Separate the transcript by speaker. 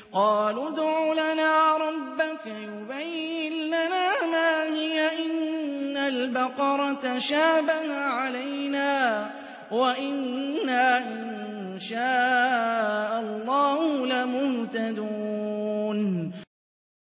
Speaker 1: قالوا ادْعُ لَنَا رَبَّكَ يُبَيِّن لَّنَا مَا هِيَ إِنَّ الْبَقَرَةَ تَشَابَهَ عَلَيْنَا وَإِنَّا إِن شَاءَ اللَّهُ لَمُهْتَدُونَ